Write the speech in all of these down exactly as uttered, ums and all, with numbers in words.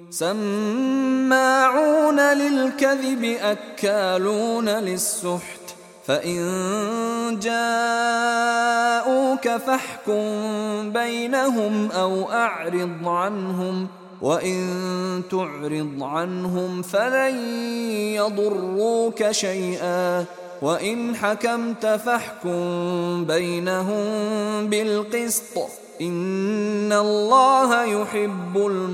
سماعون للكذب أكالون للسحت فإن جاءوك فاحكم بينهم أو أعرض عنهم وإن تعرض عنهم فلن يضروك شيئا وإن حكمت فاحكم بينهم بالقسط إن الله يحب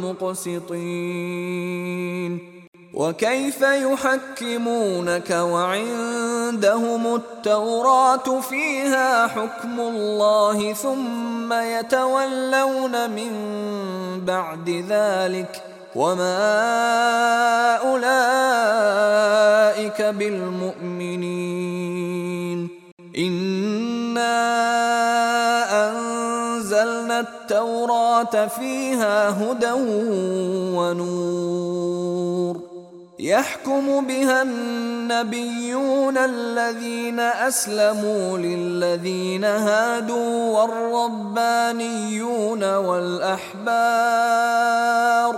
المقسطين. وكيف يحكمونك وعندهم التوراة فيها حكم الله ثم يتولون من بعد ذلك وما أولئك بالمؤمنين. إنا أنزلنا التوراة فيها هدى ونور يحكم بها النبيون الذين أسلموا للذين هادوا والربانيون والأحبار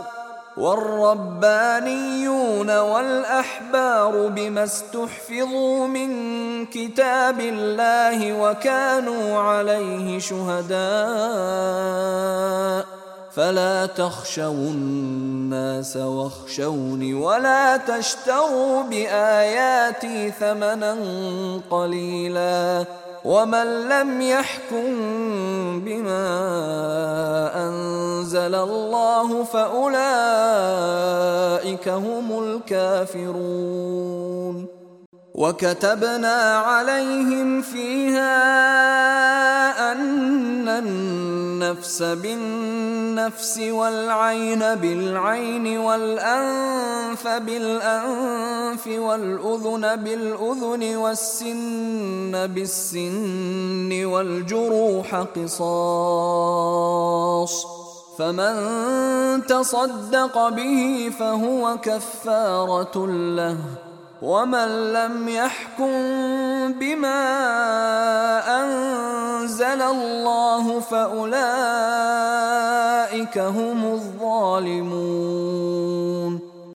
والربانيون والأحبار بما استحفظوا من كتاب الله وكانوا عليه شهداء فلا تخشوا الناس واخشوني ولا تشتروا بآياتي ثمنا قليلا ومن لم يحكم بما أنزل الله فأولئك هم الكافرون. وكتبنا عليهم فيها أن النفس بالنفس والعين بالعين والأنف بالأنف والأذن بالأذن والسن بالسن والجروح قصاص فمن تصدق به فهو كفارة له ومن لم يحكم بما أنزل الله فأولئك هم الظالمون.